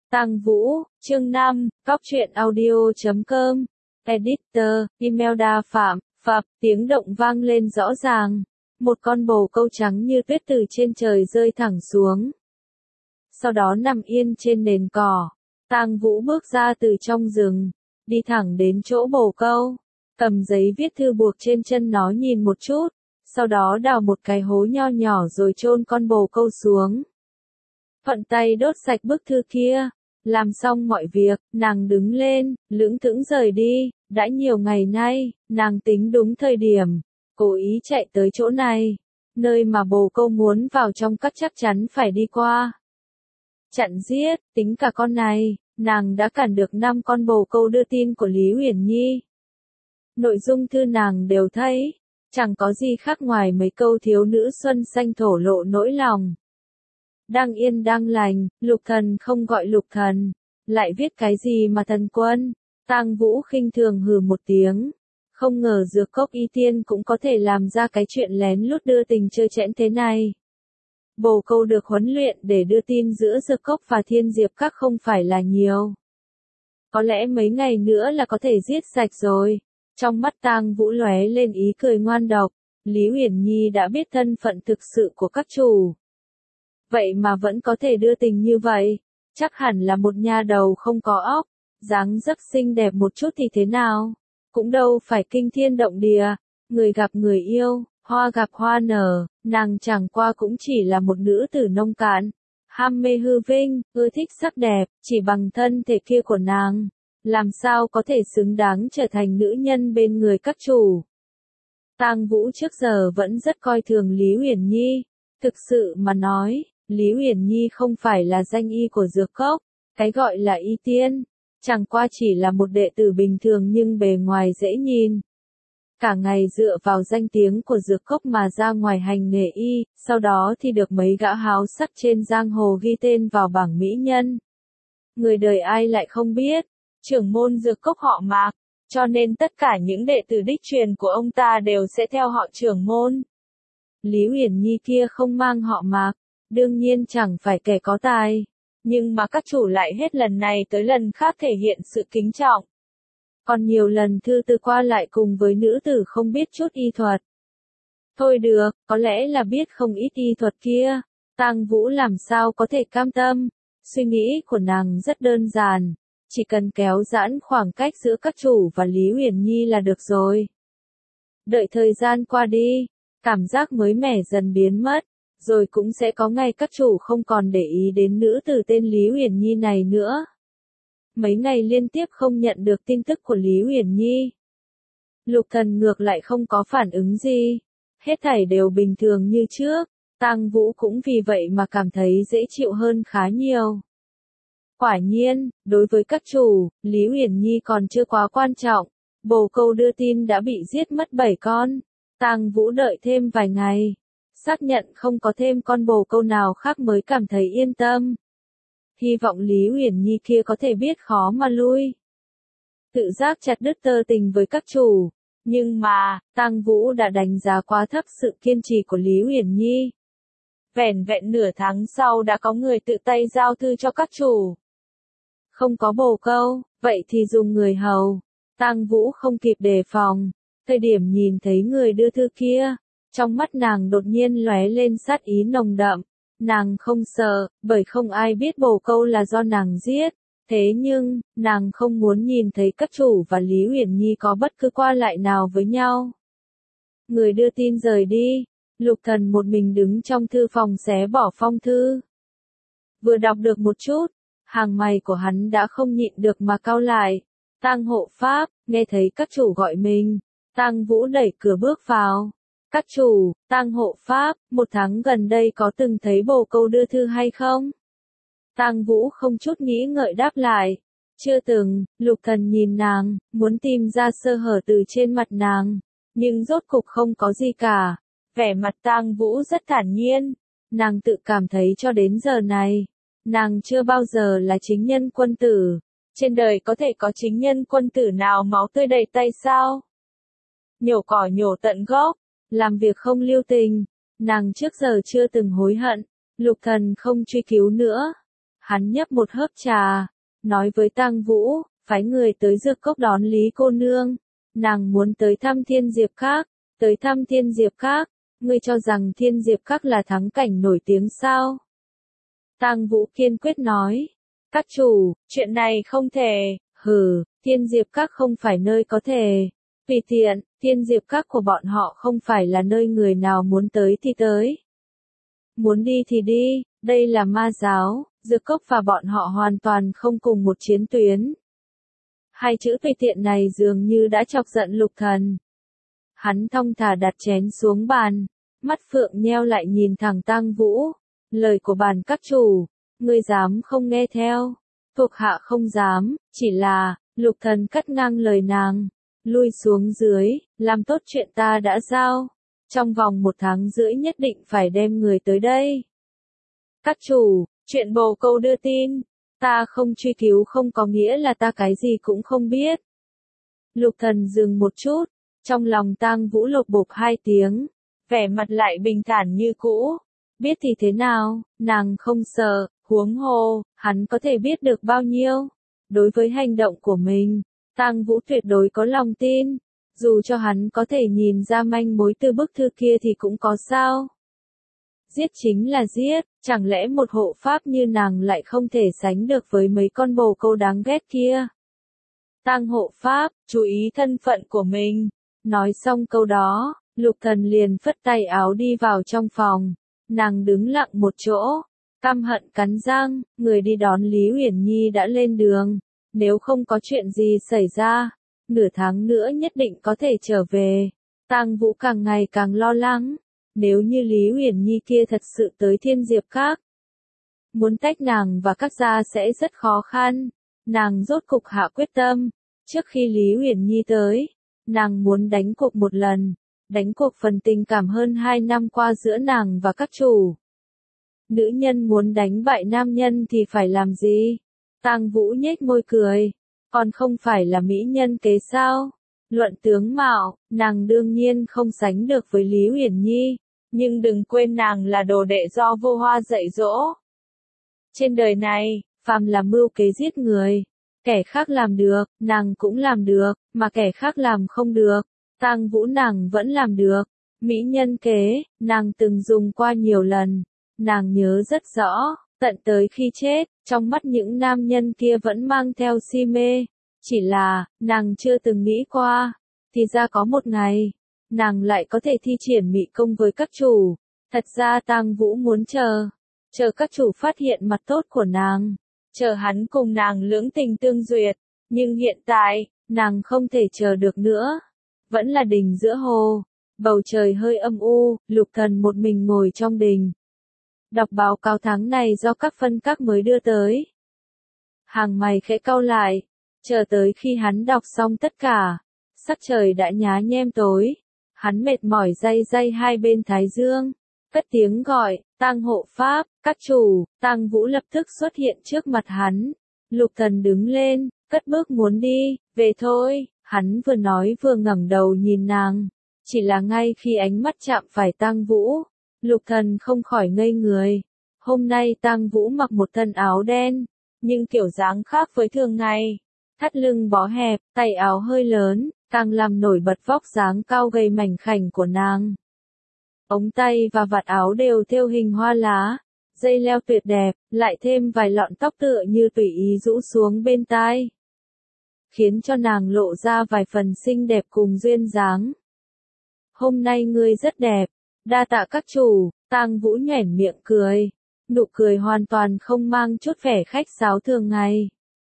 Tang Vũ, chương 5, Cóc truyện audio.com, Editor, email đa phạm, tiếng động vang lên rõ ràng. Một con bồ câu trắng như tuyết từ trên trời rơi thẳng xuống. Sau đó nằm yên trên nền cỏ. Tang Vũ bước ra từ trong rừng, đi thẳng đến chỗ bồ câu, cầm giấy viết thư buộc trên chân nó nhìn một chút, sau đó đào một cái hố nho nhỏ rồi chôn con bồ câu xuống. Thuận tay đốt sạch bức thư kia. Làm xong mọi việc, nàng đứng lên, lững thững rời đi. Đã nhiều ngày nay, nàng tính đúng thời điểm, cố ý chạy tới chỗ này, nơi mà bồ câu muốn vào trong chắc chắn phải đi qua. Chặn giết, tính cả con này, nàng đã cản được 5 con bồ câu đưa tin của Lý Uyển Nhi. Nội dung thư nàng đều thấy, chẳng có gì khác ngoài mấy câu thiếu nữ xuân xanh thổ lộ nỗi lòng. Đang yên đang lành, Lục Thần không gọi Lục Thần, lại viết cái gì mà thần quân. Tang Vũ khinh thường hừ một tiếng, không ngờ Dược Cốc Y Tiên cũng có thể làm ra cái chuyện lén lút đưa tình trơ trẽn thế này. Bồ câu được huấn luyện để đưa tin giữa Dược Cốc và Thiên Diệp Các không phải là nhiều. Có lẽ mấy ngày nữa là có thể giết sạch rồi. Trong mắt Tang Vũ lóe lên ý cười ngoan độc, Lý Uyển Nhi đã biết thân phận thực sự của các chủ. Vậy mà vẫn có thể đưa tình như vậy, chắc hẳn là một nha đầu không có óc, dáng dấp xinh đẹp một chút thì thế nào, cũng đâu phải kinh thiên động địa, người gặp người yêu, hoa gặp hoa nở, nàng chẳng qua cũng chỉ là một nữ tử nông cạn, ham mê hư vinh, ưa thích sắc đẹp, chỉ bằng thân thể kia của nàng, làm sao có thể xứng đáng trở thành nữ nhân bên người các chủ. Tang Vũ trước giờ vẫn rất coi thường Lý Uyển Nhi, thực sự mà nói, Lý Uyển Nhi không phải là danh y của Dược Cốc, cái gọi là y tiên, chẳng qua chỉ là một đệ tử bình thường nhưng bề ngoài dễ nhìn. Cả ngày dựa vào danh tiếng của Dược Cốc mà ra ngoài hành nghề y, sau đó thì được mấy gã háo sắc trên giang hồ ghi tên vào bảng mỹ nhân. Người đời ai lại không biết, trưởng môn Dược Cốc họ Mạc, cho nên tất cả những đệ tử đích truyền của ông ta đều sẽ theo họ trưởng môn. Lý Uyển Nhi kia không mang họ Mạc, đương nhiên chẳng phải kẻ có tài, nhưng mà các chủ lại hết lần này tới lần khác thể hiện sự kính trọng. Còn nhiều lần thư từ qua lại cùng với nữ tử không biết chút y thuật. Thôi được, có lẽ là biết không ít y thuật kia, Tang Vũ làm sao có thể cam tâm, suy nghĩ của nàng rất đơn giản, chỉ cần kéo giãn khoảng cách giữa các chủ và Lý Uyển Nhi là được rồi. Đợi thời gian qua đi, cảm giác mới mẻ dần biến mất. Rồi cũng sẽ có ngày các chủ không còn để ý đến nữ tử tên Lý Uyển Nhi này nữa. Mấy ngày liên tiếp không nhận được tin tức của Lý Uyển Nhi. Lục Thần ngược lại không có phản ứng gì. Hết thảy đều bình thường như trước. Tang Vũ cũng vì vậy mà cảm thấy dễ chịu hơn khá nhiều. Quả nhiên, đối với các chủ, Lý Uyển Nhi còn chưa quá quan trọng. Bồ câu đưa tin đã bị giết mất 7 con. Tang Vũ đợi thêm vài ngày. Xác nhận không có thêm con bồ câu nào khác mới cảm thấy yên tâm. Hy vọng Lý Uyển Nhi kia có thể biết khó mà lui. Tự giác chặt đứt tơ tình với các chủ. Nhưng mà, Tang Vũ đã đánh giá quá thấp sự kiên trì của Lý Uyển Nhi. Vẻn vẹn nửa tháng sau đã có người tự tay giao thư cho các chủ. Không có bồ câu, vậy thì dùng người hầu. Tang Vũ không kịp đề phòng. Thời điểm nhìn thấy người đưa thư kia, trong mắt nàng đột nhiên lóe lên sát ý nồng đậm. Nàng không sợ, bởi không ai biết bồ câu là do nàng giết. Thế nhưng, nàng không muốn nhìn thấy các chủ và Lý Uyển Nhi có bất cứ qua lại nào với nhau. Người đưa tin rời đi, Lục Thần một mình đứng trong thư phòng xé bỏ phong thư. Vừa đọc được một chút, hàng mày của hắn đã không nhịn được mà cau lại. Tang hộ pháp, nghe thấy các chủ gọi mình, Tang Vũ đẩy cửa bước vào. Các chủ, Tang hộ pháp, 1 tháng gần đây có từng thấy bồ câu đưa thư hay không? Tang Vũ không chút nghĩ ngợi đáp lại. Chưa từng. Lục Thần nhìn nàng, muốn tìm ra sơ hở từ trên mặt nàng. Nhưng rốt cục không có gì cả. Vẻ mặt Tang Vũ rất thản nhiên. Nàng tự cảm thấy cho đến giờ này, nàng chưa bao giờ là chính nhân quân tử. Trên đời có thể có chính nhân quân tử nào máu tươi đầy tay sao? Nhổ cỏ nhổ tận gốc. Làm việc không lưu tình, nàng trước giờ chưa từng hối hận. Lục Thần không truy cứu nữa. Hắn nhấp một hớp trà, nói với Tang Vũ, phái người tới Dược Cốc đón Lý cô nương. Nàng muốn tới thăm Thiên Diệp Các, tới thăm Thiên Diệp Các, ngươi cho rằng Thiên Diệp Các là thắng cảnh nổi tiếng sao? Tang Vũ kiên quyết nói, các chủ, chuyện này không thể, hừ, Thiên Diệp Các không phải nơi có thể. Tùy tiện, Thiên Diệp Các của bọn họ không phải là nơi người nào muốn tới thì tới. Muốn đi thì đi, đây là ma giáo, Dược Cốc và bọn họ hoàn toàn không cùng một chiến tuyến. Hai chữ tùy tiện này dường như đã chọc giận Lục Thần. Hắn thong thả đặt chén xuống bàn, mắt phượng nheo lại nhìn thẳng Tang Vũ. Lời của bàn các chủ, ngươi dám không nghe theo, thuộc hạ không dám, chỉ là, Lục Thần cắt ngang lời nàng, lui xuống dưới, làm tốt chuyện ta đã giao, trong vòng 1 tháng rưỡi nhất định phải đem người tới đây. Các chủ, chuyện bồ câu đưa tin, ta không truy cứu không có nghĩa là ta cái gì cũng không biết. Lục Thần dừng một chút, trong lòng Tang Vũ lột bột 2 tiếng, vẻ mặt lại bình thản như cũ. Biết thì thế nào, nàng không sợ, huống hồ, hắn có thể biết được bao nhiêu. Đối với hành động của mình, Tang Vũ tuyệt đối có lòng tin, dù cho hắn có thể nhìn ra manh mối từ bức thư kia thì cũng có sao. Giết chính là giết, chẳng lẽ một hộ pháp như nàng lại không thể sánh được với mấy con bồ câu đáng ghét kia. Tang hộ pháp, chú ý thân phận của mình. Nói xong câu đó, Lục Thần liền phất tay áo đi vào trong phòng. Nàng đứng lặng một chỗ, căm hận cắn răng, người đi đón Lý Uyển Nhi đã lên đường. Nếu không có chuyện gì xảy ra, nửa tháng nữa nhất định có thể trở về. Tang Vũ càng ngày càng lo lắng. Nếu như Lý Uyển Nhi kia thật sự tới Thiên Diệp Các, muốn tách nàng và các gia sẽ rất khó khăn. Nàng rốt cục hạ quyết tâm. Trước khi Lý Uyển Nhi tới, nàng muốn đánh cuộc một lần. Đánh cuộc phần tình cảm hơn 2 năm qua giữa nàng và các chủ. Nữ nhân muốn đánh bại nam nhân thì phải làm gì? Tang Vũ nhếch môi cười. Còn không phải là mỹ nhân kế sao? Luận tướng mạo, nàng đương nhiên không sánh được với Lý Uyển Nhi. Nhưng đừng quên nàng là đồ đệ do Vô Hoa dạy dỗ. Trên đời này, phàm là mưu kế giết người. Kẻ khác làm được, nàng cũng làm được, mà kẻ khác làm không được. Tang Vũ nàng vẫn làm được. Mỹ nhân kế, nàng từng dùng qua nhiều lần. Nàng nhớ rất rõ, tận tới khi chết, trong mắt những nam nhân kia vẫn mang theo si mê. Chỉ là, nàng chưa từng nghĩ qua. Thì ra có một ngày, nàng lại có thể thi triển mị công với các chủ. Thật ra Tang Vũ muốn chờ các chủ phát hiện mặt tốt của nàng. Chờ hắn cùng nàng lưỡng tình tương duyệt. Nhưng hiện tại, nàng không thể chờ được nữa. Vẫn là đình giữa hồ. Bầu trời hơi âm u, Lục Thần một mình ngồi trong đình. Đọc báo cáo tháng này do các phân các mới đưa tới. Hàng mày khẽ cau lại. Chờ tới khi hắn đọc xong tất cả. Sắc trời đã nhá nhem tối. Hắn mệt mỏi day day hai bên thái dương. Cất tiếng gọi, Tang hộ pháp, các chủ. Tang Vũ lập tức xuất hiện trước mặt hắn. Lục Thần đứng lên, cất bước muốn đi, về thôi. Hắn vừa nói vừa ngẩng đầu nhìn nàng. Chỉ là ngay khi ánh mắt chạm phải Tang Vũ, Lục Thần không khỏi ngây người. Hôm nay Tang Vũ mặc một thân áo đen, nhưng kiểu dáng khác với thường ngày. Thắt lưng bó hẹp, tay áo hơi lớn, càng làm nổi bật vóc dáng cao gầy mảnh khảnh của nàng. Ống tay và vạt áo đều thêu hình hoa lá, dây leo tuyệt đẹp, lại thêm vài lọn tóc tựa như tùy ý rũ xuống bên tai, khiến cho nàng lộ ra vài phần xinh đẹp cùng duyên dáng. Hôm nay ngươi rất đẹp, đa tạ các chủ. Tang Vũ nhoẻn miệng cười, nụ cười hoàn toàn không mang chút vẻ khách sáo thường ngày.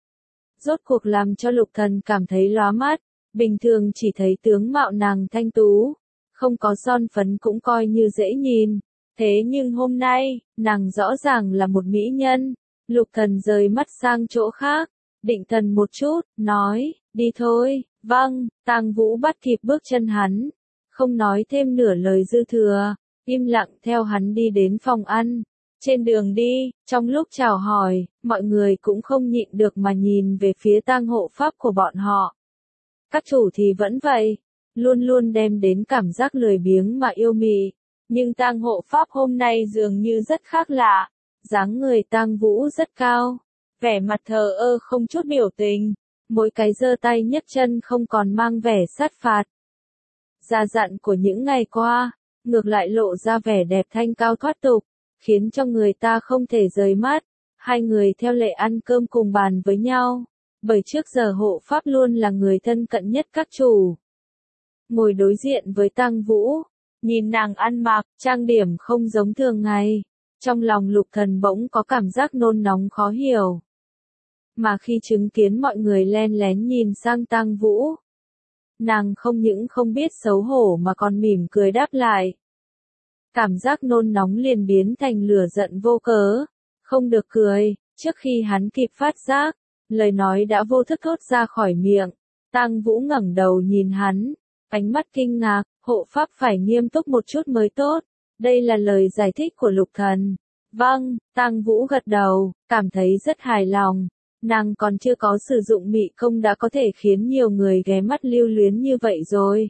Rốt cuộc làm cho Lục Thần cảm thấy lóa mắt. Bình thường chỉ thấy tướng mạo nàng thanh tú, không có son phấn cũng coi như dễ nhìn. Thế nhưng hôm nay, nàng rõ ràng là một mỹ nhân. Lục Thần rời mắt sang chỗ khác, định thần một chút, nói, đi thôi. Vâng. Tang Vũ bắt kịp bước chân hắn, không nói thêm nửa lời dư thừa, im lặng theo hắn đi đến phòng ăn. Trên đường đi, trong lúc chào hỏi, mọi người cũng không nhịn được mà nhìn về phía Tang hộ pháp của bọn họ. Các chủ thì vẫn vậy, luôn luôn đem đến cảm giác lười biếng mà yêu mị. Nhưng Tang hộ pháp hôm nay dường như rất khác lạ. Dáng người Tang Vũ rất cao, vẻ mặt thờ ơ không chút biểu tình, mỗi cái giơ tay nhấc chân không còn mang vẻ sát phạt. Già dặn của những ngày qua, ngược lại lộ ra vẻ đẹp thanh cao thoát tục, khiến cho người ta không thể rời mắt. Hai người theo lệ ăn cơm cùng bàn với nhau, bởi trước giờ hộ pháp luôn là người thân cận nhất các chủ. Ngồi đối diện với Tang Vũ, nhìn nàng ăn mặc, trang điểm không giống thường ngày, trong lòng Lục Thần bỗng có cảm giác nôn nóng khó hiểu. Mà khi chứng kiến mọi người len lén nhìn sang Tang Vũ, nàng không những không biết xấu hổ mà còn mỉm cười đáp lại. Cảm giác nôn nóng liền biến thành lửa giận vô cớ, không được cười, trước khi hắn kịp phát giác, lời nói đã vô thức thốt ra khỏi miệng. Tang Vũ ngẩng đầu nhìn hắn, ánh mắt kinh ngạc, hộ pháp phải nghiêm túc một chút mới tốt. Đây là lời giải thích của Lục Thần. Vâng, Tang Vũ gật đầu, cảm thấy rất hài lòng. Nàng còn chưa có sử dụng mị công đã có thể khiến nhiều người ghé mắt lưu luyến như vậy rồi.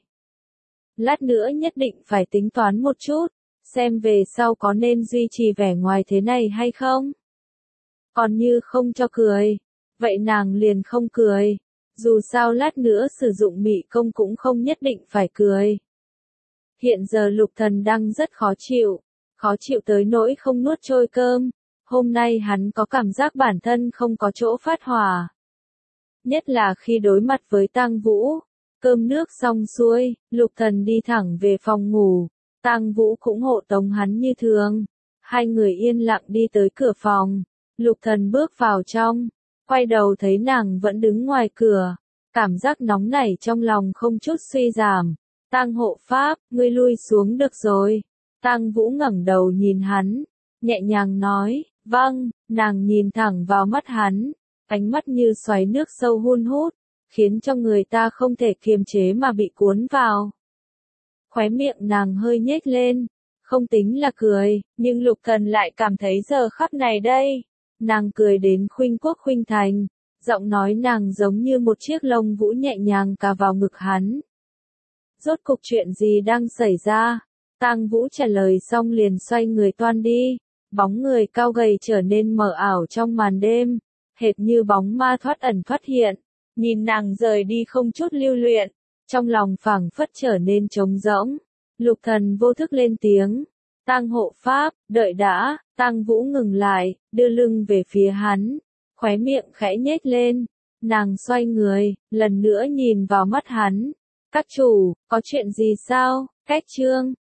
Lát nữa nhất định phải tính toán một chút, xem về sau có nên duy trì vẻ ngoài thế này hay không. Còn như không cho cười, vậy nàng liền không cười. Dù sao lát nữa sử dụng mị công cũng không nhất định phải cười. Hiện giờ Lục Thần đang rất khó chịu tới nỗi không nuốt trôi cơm. Hôm nay hắn có cảm giác bản thân không có chỗ phát hỏa. Nhất là khi đối mặt với Tang Vũ. Cơm nước xong xuôi, Lục Thần đi thẳng về phòng ngủ. Tang Vũ cũng hộ tống hắn như thường. Hai người yên lặng đi tới cửa phòng. Lục Thần bước vào trong, quay đầu thấy nàng vẫn đứng ngoài cửa. Cảm giác nóng nảy trong lòng không chút suy giảm. Tang hộ pháp, ngươi lui xuống được rồi. Tang Vũ ngẩng đầu nhìn hắn, nhẹ nhàng nói, vâng. Nàng nhìn thẳng vào mắt hắn, ánh mắt như xoáy nước sâu hun hút, khiến cho người ta không thể kiềm chế mà bị cuốn vào. Khóe miệng nàng hơi nhếch lên, không tính là cười, nhưng Lục Thần lại cảm thấy giờ khắc này đây. Nàng cười đến khuynh quốc khuynh thành, giọng nói nàng giống như một chiếc lông vũ nhẹ nhàng cà vào ngực hắn. Rốt cục chuyện gì đang xảy ra? Tang Vũ trả lời xong liền xoay người toan đi, bóng người cao gầy trở nên mờ ảo trong màn đêm, hệt như bóng ma thoát ẩn thoát hiện. Nhìn nàng rời đi không chút lưu luyện, trong lòng phảng phất trở nên trống rỗng. Lục Thần vô thức lên tiếng, Tang hộ pháp, đợi đã. Tang Vũ ngừng lại, đưa lưng về phía hắn, khóe miệng khẽ nhếch lên. Nàng xoay người, lần nữa nhìn vào mắt hắn. Các chủ, có chuyện gì sao? Cách chương